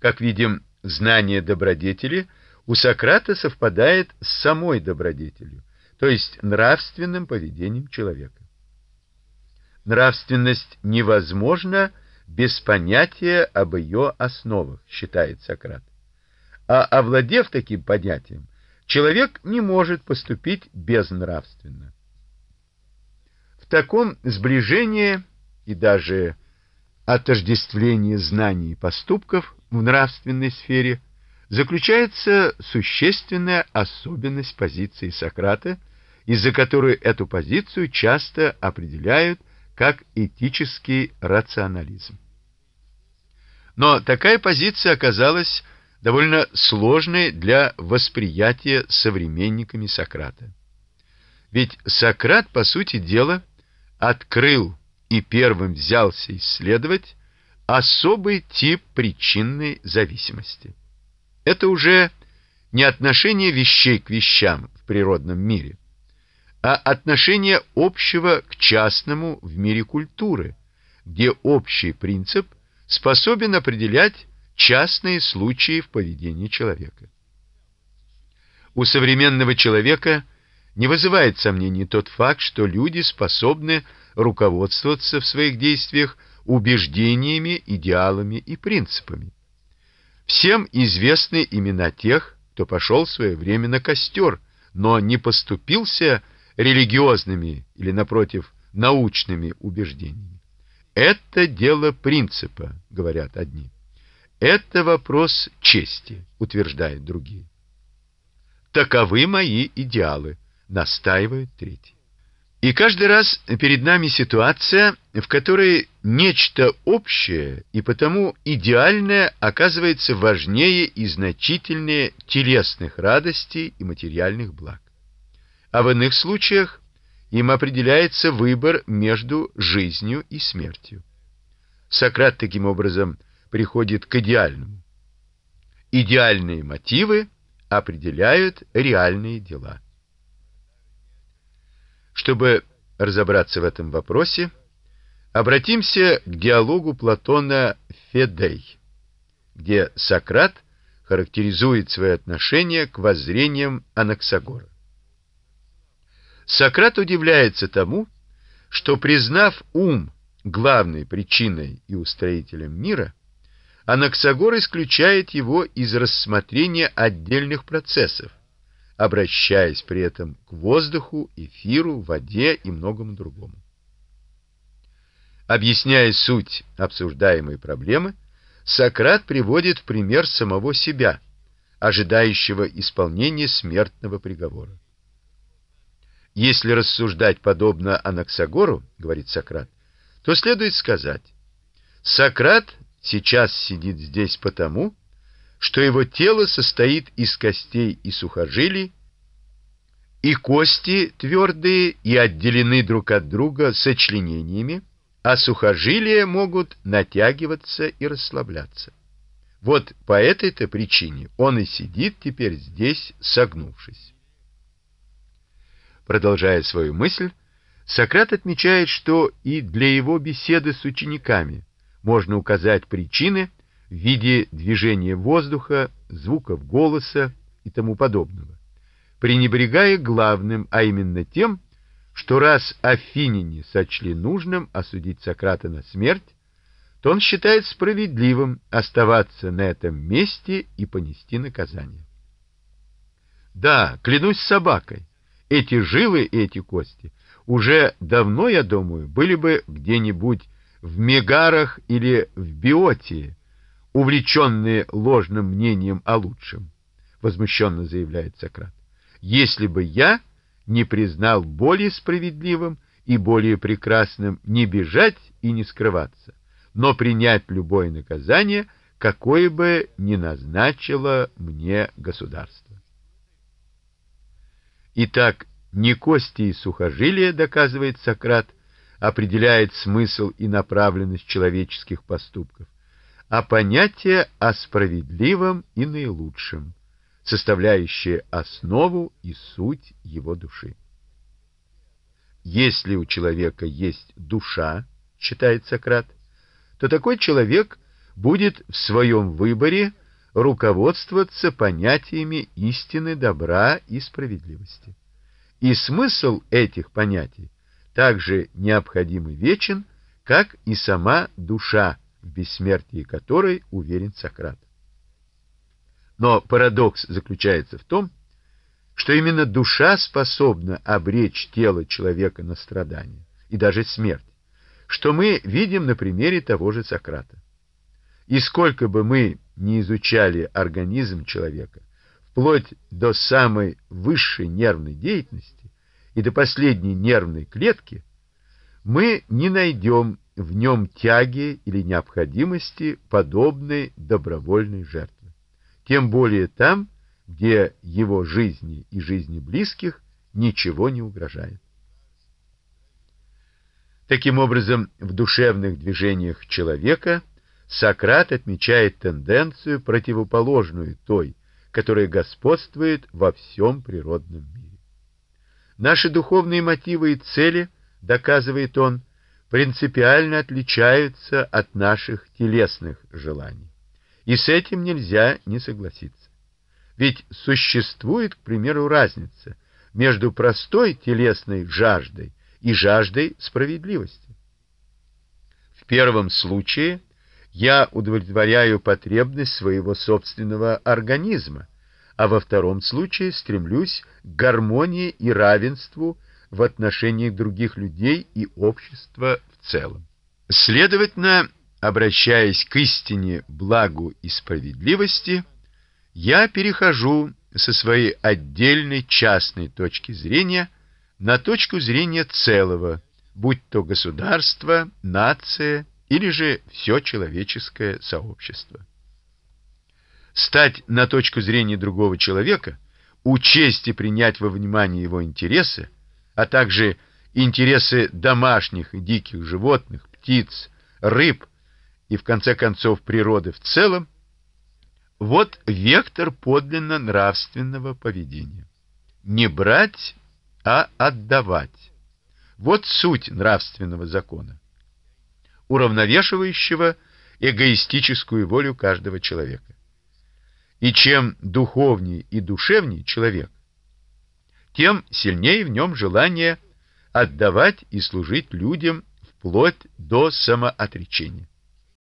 Как видим, знание добродетели у Сократа совпадает с самой добродетелью, то есть нравственным поведением человека. Нравственность невозможна без понятия об ее основах, считает Сократ. А овладев таким понятием, человек не может поступить безнравственно. В таком сближении и даже отождествлении знаний и поступков в нравственной сфере заключается существенная особенность позиции Сократа, из-за которой эту позицию часто определяют как этический рационализм. Но такая позиция оказалась довольно сложной для восприятия современниками Сократа. Ведь Сократ, по сути дела, открыл и первым взялся исследовать особый тип причинной зависимости. Это уже не отношение вещей к вещам в природном мире, а отношение общего к частному в мире культуры, где общий принцип способен определять частные случаи в поведении человека. У современного человека не вызывает сомнений тот факт, что люди способны руководствоваться в своих действиях убеждениями, идеалами и принципами. Всем известны имена тех, кто пошел в свое время на костер, но не поступился религиозными или, напротив, научными убеждениями. Это дело принципа, говорят одни. Это вопрос чести, утверждают другие. Таковы мои идеалы, настаивают третьи. И каждый раз перед нами ситуация, в которой нечто общее и потому идеальное оказывается важнее и значительнее телесных радостей и материальных благ. А в иных случаях им определяется выбор между жизнью и смертью. Сократ таким образом приходит к идеальному. Идеальные мотивы определяют реальные дела. Чтобы разобраться в этом вопросе, обратимся к диалогу Платона «Федей», где Сократ характеризует свои отношения к воззрениям Анаксагора. Сократ удивляется тому, что, признав ум главной причиной и устроителем мира, Анаксагор исключает его из рассмотрения отдельных процессов, обращаясь при этом к воздуху, эфиру, воде и многому другому. Объясняя суть обсуждаемой проблемы, Сократ приводит в пример самого себя, ожидающего исполнения смертного приговора. Если рассуждать подобно Анаксагору, говорит Сократ, то следует сказать: Сократ сейчас сидит здесь потому, что его тело состоит из костей и сухожилий, и кости твердые и отделены друг от друга сочленениями, а сухожилия могут натягиваться и расслабляться. Вот по этой-то причине он и сидит теперь здесь, согнувшись. Продолжая свою мысль, Сократ отмечает, что и для его беседы с учениками можно указать причины в виде движения воздуха, звуков голоса и тому подобного, пренебрегая главным, а именно тем, что раз афиняне сочли нужным осудить Сократа на смерть, то он считает справедливым оставаться на этом месте и понести наказание. Да, клянусь собакой, эти жилы и эти кости уже давно, я думаю, были бы где-нибудь в Мегарах или в Биотии, увлеченные ложным мнением о лучшем, возмущенно заявляет Сократ, если бы я не признал более справедливым и более прекрасным не бежать и не скрываться, но принять любое наказание, какое бы ни назначило мне государство. Итак, не кости и сухожилия, доказывает Сократ, определяет смысл и направленность человеческих поступков, а понятие о справедливом и наилучшем, составляющее основу и суть его души. Если у человека есть душа, считает Сократ, то такой человек будет в своем выборе руководствоваться понятиями истины, добра и справедливости. И смысл этих понятий также необходим и вечен, как и сама душа, в бессмертии которой уверен Сократ. Но парадокс заключается в том, что именно душа способна обречь тело человека на страдания и даже смерть, что мы видим на примере того же Сократа. И сколько бы мы ни изучали организм человека, вплоть до самой высшей нервной деятельности и до последней нервной клетки, мы не найдем в нем тяги или необходимости подобной добровольной жертвы. Тем более там, где его жизни и жизни близких ничего не угрожает. Таким образом, в душевных движениях человека Сократ отмечает тенденцию, противоположную той, которая господствует во всем природном мире. Наши духовные мотивы и цели, доказывает он, принципиально отличаются от наших телесных желаний. И с этим нельзя не согласиться. Ведь существует, к примеру, разница между простой телесной жаждой и жаждой справедливости. В первом случае я удовлетворяю потребность своего собственного организма, а во втором случае стремлюсь к гармонии и равенству в отношении других людей и общества в целом. Следовательно, обращаясь к истине, благу и справедливости, я перехожу со своей отдельной частной точки зрения на точку зрения целого, будь то государство, нация или же все человеческое сообщество. Стать на точку зрения другого человека, учесть и принять во внимание его интересы, а также интересы домашних и диких животных, птиц, рыб и, в конце концов, природы в целом, вот вектор подлинно нравственного поведения. Не брать, а отдавать. Вот суть нравственного закона, уравновешивающего эгоистическую волю каждого человека. И чем духовнее и душевнее человек, тем сильнее в нем желание отдавать и служить людям вплоть до самоотречения.